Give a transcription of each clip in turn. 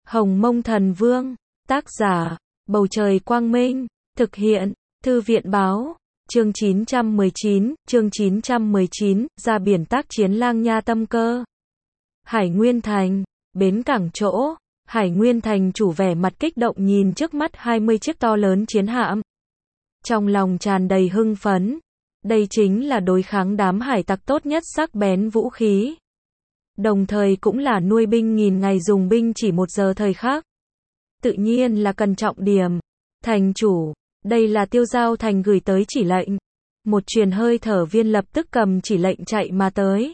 Hồng Mông Thần Vương, tác giả, Bầu Trời Quang Minh, thực hiện, Thư viện Báo, chương 919, ra biển tác chiến Lang Nha Tâm Cơ. Hải Nguyên Thành, bến cảng chỗ, Hải Nguyên Thành chủ vẻ mặt kích động nhìn trước mắt 20 chiếc to lớn chiến hạm. Trong lòng tràn đầy hưng phấn, đây chính là đối kháng đám hải tặc tốt nhất sắc bén vũ khí. Đồng thời cũng là nuôi binh nghìn ngày dùng binh chỉ 1 giờ thời khắc. Tự nhiên là cần trọng điểm. Thành chủ, đây là Tiêu Giao Thành gửi tới chỉ lệnh. Một truyền hơi thở viên lập tức cầm chỉ lệnh chạy mà tới.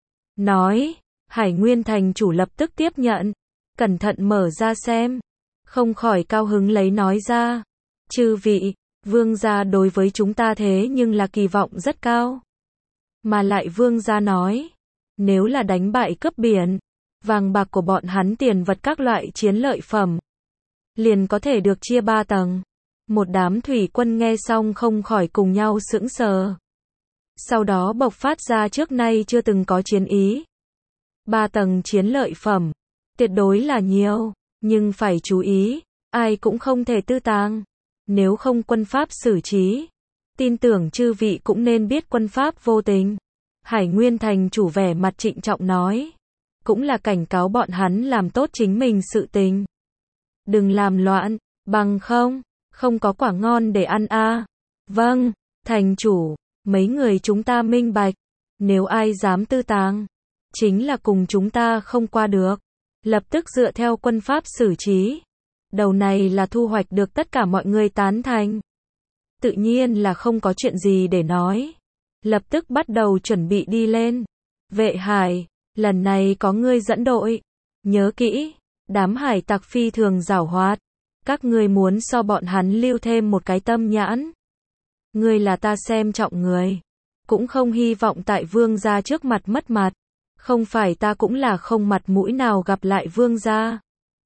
Nói, Hải Nguyên Thành chủ lập tức tiếp nhận, cẩn thận mở ra xem. Không khỏi cao hứng lấy nói ra. Chư vị, vương gia đối với chúng ta thế nhưng là kỳ vọng rất cao. Mà lại vương gia nói, nếu là đánh bại cướp biển, vàng bạc của bọn hắn tiền vật các loại chiến lợi phẩm, liền có thể được chia 3 tầng. Một đám thủy quân nghe xong không khỏi cùng nhau sững sờ. Sau đó bộc phát ra trước nay chưa từng có chiến ý. 3 tầng chiến lợi phẩm, tuyệt đối là nhiều, nhưng phải chú ý, ai cũng không thể tư tàng. Nếu không quân pháp xử trí, tin tưởng chư vị cũng nên biết quân pháp vô tình. Hải Nguyên Thành chủ vẻ mặt trịnh trọng nói, cũng là cảnh cáo bọn hắn làm tốt chính mình sự tình. Đừng làm loạn, bằng không có quả ngon để ăn a. Vâng, thành chủ, mấy người chúng ta minh bạch, nếu ai dám tư tàng, chính là cùng chúng ta không qua được. Lập tức dựa theo quân pháp xử trí. Đầu này là thu hoạch được tất cả mọi người tán thành. Tự nhiên là không có chuyện gì để nói. Lập tức bắt đầu chuẩn bị đi lên. Vệ Hải, lần này có ngươi dẫn đội. Nhớ kỹ, đám hải tặc phi thường giảo hoạt. Các ngươi muốn so bọn hắn lưu thêm một cái tâm nhãn. Ngươi là ta xem trọng người. Cũng không hy vọng tại vương gia trước mặt mất mặt. Không phải ta cũng là không mặt mũi nào gặp lại vương gia.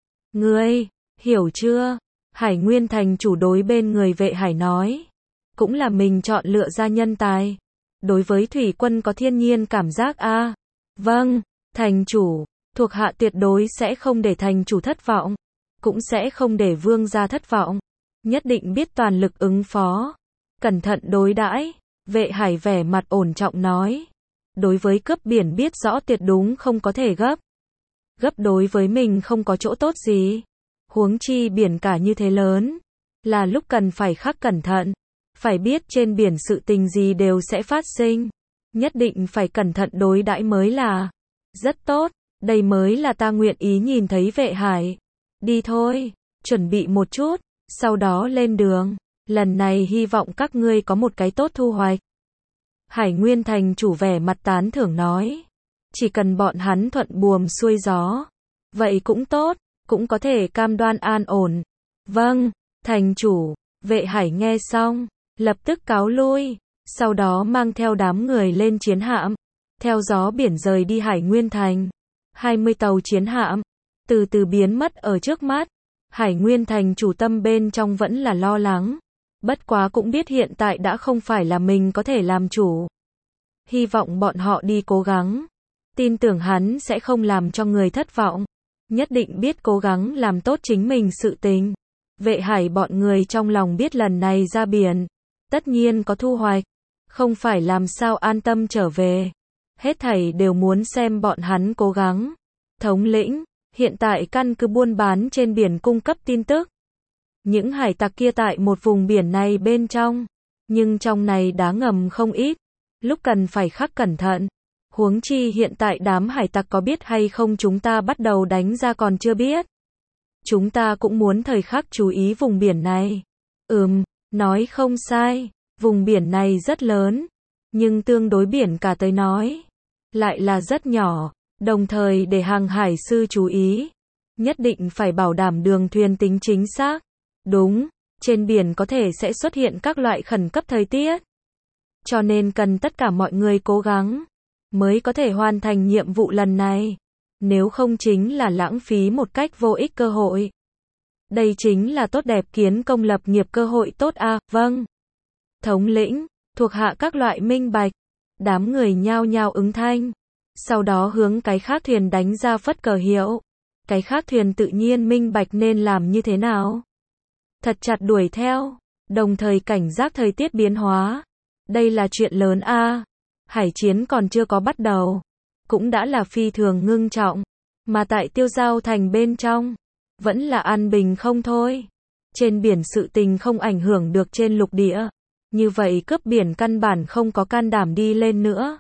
Ngươi, hiểu chưa? Hải Nguyên Thành chủ đối bên người Vệ Hải nói. Cũng là mình chọn lựa ra nhân tài. Đối với thủy quân có thiên nhiên cảm giác a. Vâng, thành chủ, thuộc hạ tuyệt đối sẽ không để thành chủ thất vọng. Cũng sẽ không để vương gia thất vọng. Nhất định biết toàn lực ứng phó. Cẩn thận đối đãi. Vệ Hải vẻ mặt ổn trọng nói. Đối với cướp biển biết rõ tuyệt đúng không có thể gấp. Gấp đối với mình không có chỗ tốt gì. Huống chi biển cả như thế lớn. Là lúc cần phải khắc cẩn thận. Phải biết trên biển sự tình gì đều sẽ phát sinh. Nhất định phải cẩn thận đối đãi mới là. Rất tốt, đây mới là ta nguyện ý nhìn thấy Vệ Hải. Đi thôi, chuẩn bị một chút, sau đó lên đường. Lần này hy vọng các ngươi có một cái tốt thu hoạch. Hải Nguyên Thành chủ vẻ mặt tán thưởng nói. Chỉ cần bọn hắn thuận buồm xuôi gió. Vậy cũng tốt, cũng có thể cam đoan an ổn. Vâng, thành chủ, Vệ Hải nghe xong, lập tức cáo lui. Sau đó mang theo đám người lên chiến hạm. Theo gió biển rời đi Hải Nguyên Thành. 20 tàu chiến hạm, từ từ biến mất ở trước mắt. Hải Nguyên Thành chủ tâm bên trong vẫn là lo lắng. Bất quá cũng biết hiện tại đã không phải là mình có thể làm chủ. Hy vọng bọn họ đi cố gắng. Tin tưởng hắn sẽ không làm cho người thất vọng. Nhất định biết cố gắng làm tốt chính mình sự tình. Vệ Hải bọn người trong lòng biết lần này ra biển. Tất nhiên có thu hoạch. Không phải làm sao an tâm trở về. Hết thảy đều muốn xem bọn hắn cố gắng. Thống lĩnh, hiện tại căn cứ buôn bán trên biển cung cấp tin tức. Những hải tặc kia tại một vùng biển này bên trong. Nhưng trong này đá ngầm không ít. Lúc cần phải khắc cẩn thận. Huống chi hiện tại đám hải tặc có biết hay không chúng ta bắt đầu đánh ra còn chưa biết. Chúng ta cũng muốn thời khắc chú ý vùng biển này. Nói không sai. Vùng biển này rất lớn. Nhưng tương đối biển cả tới nói. Lại là rất nhỏ. Đồng thời để hàng hải sư chú ý. Nhất định phải bảo đảm đường thuyền tính chính xác. Đúng, trên biển có thể sẽ xuất hiện các loại khẩn cấp thời tiết. Cho nên cần tất cả mọi người cố gắng. Mới có thể hoàn thành nhiệm vụ lần này. Nếu không chính là lãng phí một cách vô ích cơ hội. Đây chính là tốt đẹp kiến công lập nghiệp cơ hội tốt a. Vâng. Thống lĩnh, thuộc hạ các loại minh bạch. Đám người nhao nhao ứng thanh. Sau đó hướng cái khác thuyền đánh ra phất cờ hiệu. Cái khác thuyền tự nhiên minh bạch nên làm như thế nào. Thật chặt đuổi theo, đồng thời cảnh giác thời tiết biến hóa. Đây là chuyện lớn a. Hải chiến còn chưa có bắt đầu, cũng đã là phi thường ngưng trọng, mà tại Tiêu Giao thành bên trong, vẫn là an bình không thôi. Trên biển sự tình không ảnh hưởng được trên lục địa, như vậy cướp biển căn bản không có can đảm đi lên nữa.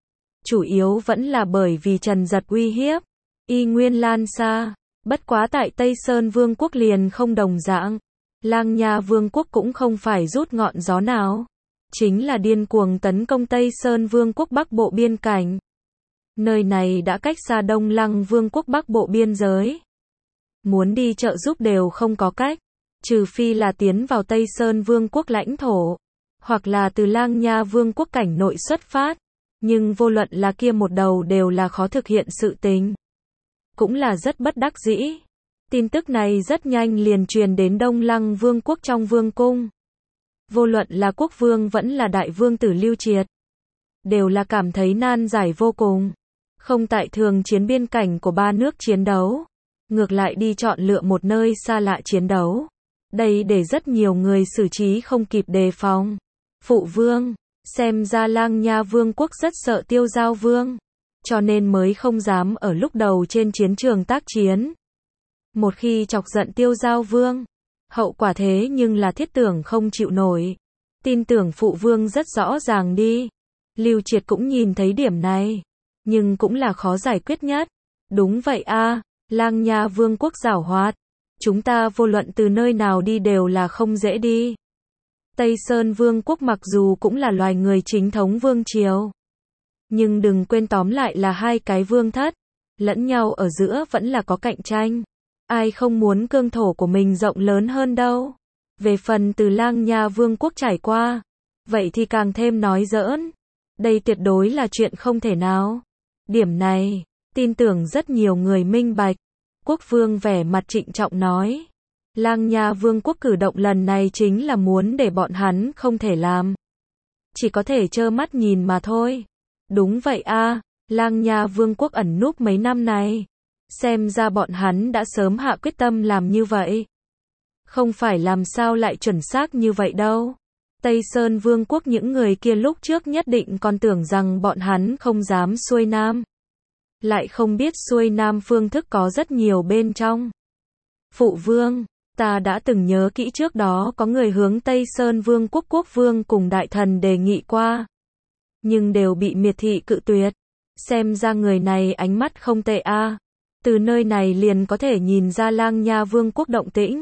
Chủ yếu vẫn là bởi vì Trần Giật uy hiếp, y nguyên lan xa, bất quá tại Tây Sơn Vương quốc liền không đồng dạng. Lang Nha Vương quốc cũng không phải rút ngọn gió nào, chính là điên cuồng tấn công Tây Sơn Vương quốc Bắc Bộ biên cảnh. Nơi này đã cách xa Đông Lăng Vương quốc Bắc Bộ biên giới. Muốn đi trợ giúp đều không có cách, trừ phi là tiến vào Tây Sơn Vương quốc lãnh thổ, hoặc là từ Lang Nha Vương quốc cảnh nội xuất phát. Nhưng vô luận là kia một đầu đều là khó thực hiện sự tình. Cũng là rất bất đắc dĩ. Tin tức này rất nhanh liền truyền đến Đông Lăng Vương quốc trong vương cung. Vô luận là quốc vương vẫn là đại vương tử Lưu Triệt, đều là cảm thấy nan giải vô cùng. Không tại thường chiến biên cảnh của ba nước chiến đấu, ngược lại đi chọn lựa một nơi xa lạ chiến đấu. Đây để rất nhiều người xử trí không kịp đề phòng. Phụ vương, xem ra Lang Nha Vương quốc rất sợ Tiêu Giao Vương, cho nên mới không dám ở lúc đầu trên chiến trường tác chiến. Một khi chọc giận Tiêu Giao Vương, hậu quả thế nhưng là thiết tưởng không chịu nổi. Tin tưởng phụ vương rất rõ ràng đi. Lưu Triệt cũng nhìn thấy điểm này, nhưng cũng là khó giải quyết nhất. Đúng vậy a, Lang Nha Vương quốc giảo hoạt, chúng ta vô luận từ nơi nào đi đều là không dễ đi. Tây Sơn Vương quốc mặc dù cũng là loài người chính thống vương triều, nhưng đừng quên tóm lại là hai cái vương thất, lẫn nhau ở giữa vẫn là có cạnh tranh. Ai không muốn cương thổ của mình rộng lớn hơn đâu. Về phần từ Lang Nha Vương quốc trải qua, vậy thì càng thêm nói giỡn. Đây tuyệt đối là chuyện không thể nào. Điểm này, tin tưởng rất nhiều người minh bạch. Quốc vương vẻ mặt trịnh trọng nói. Lang Nha Vương quốc cử động lần này chính là muốn để bọn hắn không thể làm. Chỉ có thể trơ mắt nhìn mà thôi. Đúng vậy a, Lang Nha Vương quốc ẩn núp mấy năm này. Xem ra bọn hắn đã sớm hạ quyết tâm làm như vậy. Không phải làm sao lại chuẩn xác như vậy đâu. Tây Sơn Vương quốc những người kia lúc trước nhất định còn tưởng rằng bọn hắn không dám xuôi nam. Lại không biết xuôi nam phương thức có rất nhiều bên trong. Phụ vương, ta đã từng nhớ kỹ trước đó có người hướng Tây Sơn Vương quốc quốc vương cùng đại thần đề nghị qua. Nhưng đều bị miệt thị cự tuyệt. Xem ra người này ánh mắt không tệ a. Từ nơi này liền có thể nhìn ra Lang Nha Vương quốc động tĩnh.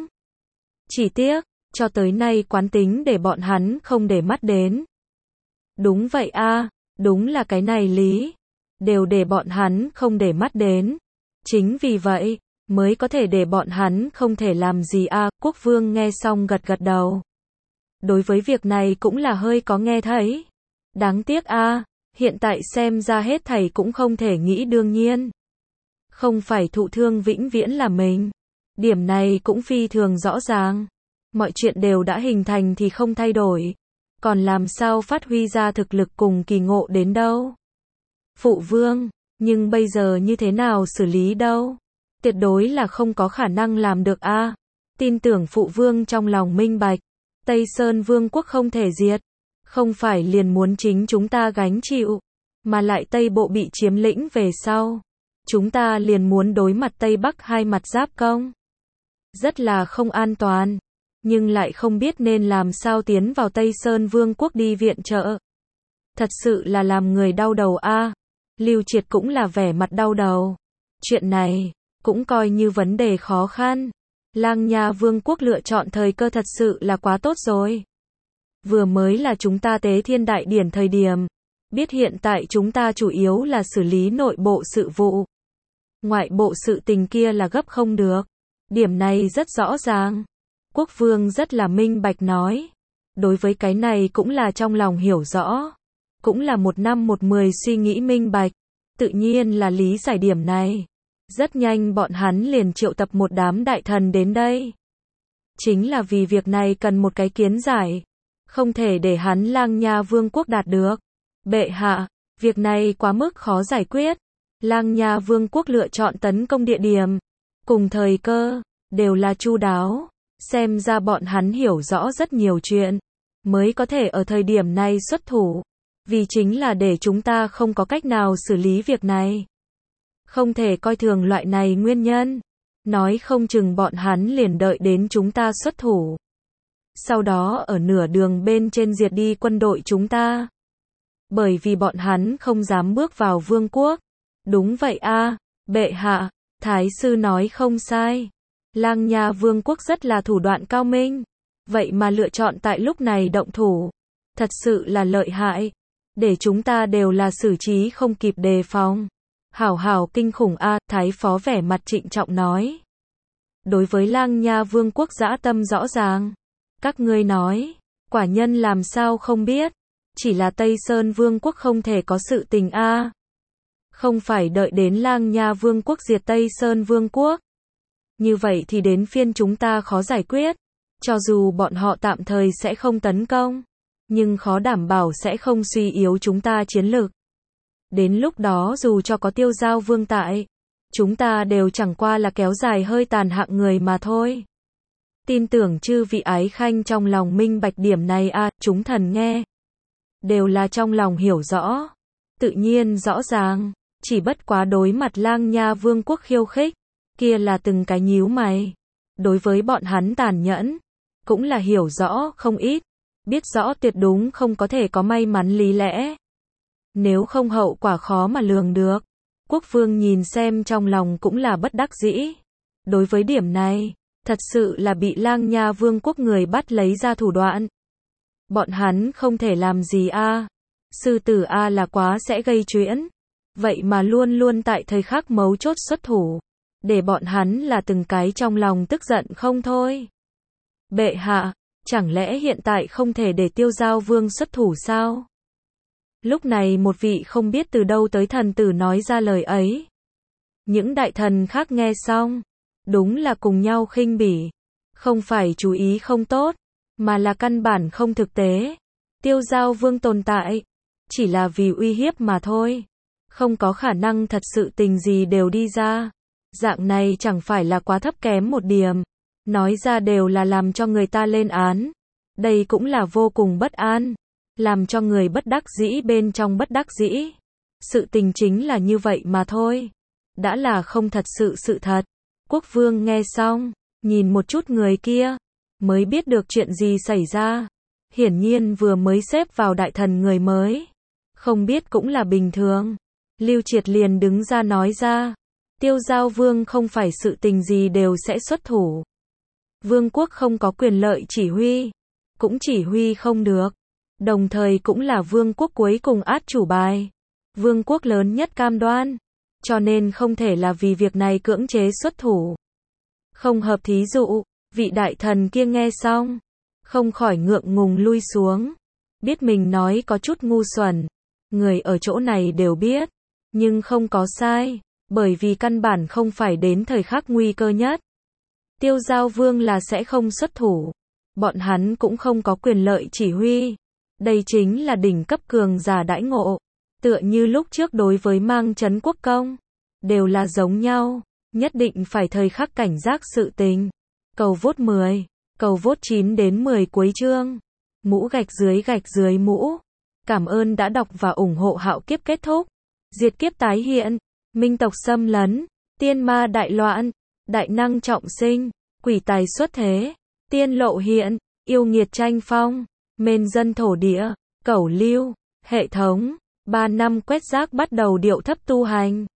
Chỉ tiếc, cho tới nay quán tính để bọn hắn không để mắt đến. Đúng vậy a, đúng là cái này lý. Đều để bọn hắn không để mắt đến. Chính vì vậy, mới có thể để bọn hắn không thể làm gì a. Quốc vương nghe xong gật gật đầu. Đối với việc này cũng là hơi có nghe thấy. Đáng tiếc a, hiện tại xem ra hết thảy cũng không thể nghĩ đương nhiên. Không phải thụ thương vĩnh viễn là mình. Điểm này cũng phi thường rõ ràng. Mọi chuyện đều đã hình thành thì không thay đổi. Còn làm sao phát huy ra thực lực cùng kỳ ngộ đến đâu? Phụ vương, nhưng bây giờ như thế nào xử lý đâu? Tuyệt đối là không có khả năng làm được a. Tin tưởng phụ vương trong lòng minh bạch. Tây Sơn Vương quốc không thể diệt. Không phải liền muốn chính chúng ta gánh chịu. Mà lại Tây Bộ bị chiếm lĩnh về sau. Chúng ta liền muốn đối mặt Tây Bắc hai mặt giáp công. Rất là không an toàn. Nhưng lại không biết nên làm sao tiến vào Tây Sơn Vương quốc đi viện trợ. Thật sự là làm người đau đầu a. Lưu Triệt cũng là vẻ mặt đau đầu. Chuyện này, cũng coi như vấn đề khó khăn. Lang Nha Vương quốc lựa chọn thời cơ thật sự là quá tốt rồi. Vừa mới là chúng ta tế thiên đại điển thời điểm. Biết hiện tại chúng ta chủ yếu là xử lý nội bộ sự vụ. Ngoại bộ sự tình kia là gấp không được. Điểm này rất rõ ràng. Quốc vương rất là minh bạch nói. Đối với cái này cũng là trong lòng hiểu rõ. Cũng là 1/10 suy nghĩ minh bạch. Tự nhiên là lý giải điểm này. Rất nhanh bọn hắn liền triệu tập một đám đại thần đến đây. Chính là vì việc này cần một cái kiến giải. Không thể để hắn Lang Nha Vương quốc đạt được. Bệ hạ, việc này quá mức khó giải quyết. Lang Nha Vương quốc lựa chọn tấn công địa điểm. cùng thời cơ, đều là chu đáo. Xem ra bọn hắn hiểu rõ rất nhiều chuyện, mới có thể ở thời điểm này xuất thủ. Vì chính là để chúng ta không có cách nào xử lý việc này. Không thể coi thường loại này nguyên nhân. Nói không chừng bọn hắn liền đợi đến chúng ta xuất thủ. Sau đó ở nửa đường bên trên diệt đi quân đội chúng ta. Bởi vì bọn hắn không dám bước vào vương quốc. Đúng vậy a, bệ hạ, thái sư nói không sai. Lang Nha vương quốc rất là thủ đoạn cao minh. Vậy mà lựa chọn tại lúc này động thủ. Thật sự là lợi hại. Để chúng ta đều là xử trí không kịp đề phòng. Hảo hảo kinh khủng a, thái phó vẻ mặt trịnh trọng nói. Đối với Lang Nha vương quốc dã tâm rõ ràng. Các ngươi nói, quả nhân làm sao không biết. Chỉ là Tây Sơn vương quốc không thể có sự tình a. Không phải đợi đến Lang Nha vương quốc diệt Tây Sơn vương quốc. Như vậy thì đến phiên chúng ta khó giải quyết. Cho dù bọn họ tạm thời sẽ không tấn công, nhưng khó đảm bảo sẽ không suy yếu chúng ta chiến lược. Đến lúc đó dù cho có Tiêu Giao vương tại, chúng ta đều chẳng qua là kéo dài hơi tàn hạng người mà thôi. Tin tưởng chư vị ái khanh trong lòng minh bạch điểm này a, chúng thần nghe. Đều là trong lòng hiểu rõ. Tự nhiên rõ ràng, chỉ bất quá đối mặt Lang Nha vương quốc khiêu khích, kia là từng cái nhíu mày. Đối với bọn hắn tàn nhẫn, cũng là hiểu rõ không ít. Biết rõ tuyệt đúng không có thể có may mắn lý lẽ. Nếu không hậu quả khó mà lường được. Quốc vương nhìn xem trong lòng cũng là bất đắc dĩ. Đối với điểm này, thật sự là bị Lang Nha vương quốc người bắt lấy ra thủ đoạn. Bọn hắn không thể làm gì a. Sư tử a là quá sẽ gây chuyện. Vậy mà luôn luôn tại thời khắc mấu chốt xuất thủ. Để bọn hắn là từng cái trong lòng tức giận không thôi. Bệ hạ, chẳng lẽ hiện tại không thể để Tiêu Giao vương xuất thủ sao? Lúc này một vị không biết từ đâu tới thần tử nói ra lời ấy. Những đại thần khác nghe xong, đúng là cùng nhau khinh bỉ. Không phải chú ý không tốt, mà là căn bản không thực tế. Tiêu Giao vương tồn tại, chỉ là vì uy hiếp mà thôi. Không có khả năng thật sự tình gì đều đi ra. Dạng này chẳng phải là quá thấp kém một điểm. Nói ra đều là làm cho người ta lên án. Đây cũng là vô cùng bất an. Làm cho người bất đắc dĩ bên trong bất đắc dĩ. Sự tình chính là như vậy mà thôi. Đã là không thật sự sự thật. Quốc vương nghe xong, nhìn một chút người kia, mới biết được chuyện gì xảy ra. Hiển nhiên vừa mới xếp vào đại thần người mới. Không biết cũng là bình thường. Lưu Triệt liền đứng ra nói ra. Tiêu Giao vương không phải sự tình gì đều sẽ xuất thủ. Vương quốc không có quyền lợi chỉ huy. Cũng chỉ huy không được. Đồng thời cũng là vương quốc cuối cùng át chủ bài. Vương quốc lớn nhất cam đoan. Cho nên không thể là vì việc này cưỡng chế xuất thủ. Không hợp thí dụ, vị đại thần kia nghe xong. Không khỏi ngượng ngùng lui xuống. Biết mình nói có chút ngu xuẩn. Người ở chỗ này đều biết. Nhưng không có sai. Bởi vì căn bản không phải đến thời khắc nguy cơ nhất. Tiêu Giao vương là sẽ không xuất thủ. Bọn hắn cũng không có quyền lợi chỉ huy. Đây chính là đỉnh cấp cường giả đãi ngộ. Tựa như lúc trước đối với Mang Trấn Quốc công. Đều là giống nhau. Nhất định phải thời khắc cảnh giác sự tình. Cầu vote 10. Cầu vote 9 đến 10 cuối chương. Mũ gạch dưới mũ. Cảm ơn đã đọc và ủng hộ Hạo Kiếp kết thúc. Diệt kiếp tái hiện. Minh tộc xâm lấn. Tiên ma đại loạn. Đại năng trọng sinh. Quỷ tài xuất thế. Tiên lộ hiện. Yêu nghiệt tranh phong. Mên dân thổ địa. Cẩu lưu. Hệ thống. 3 năm quét rác bắt đầu điệu thấp tu hành.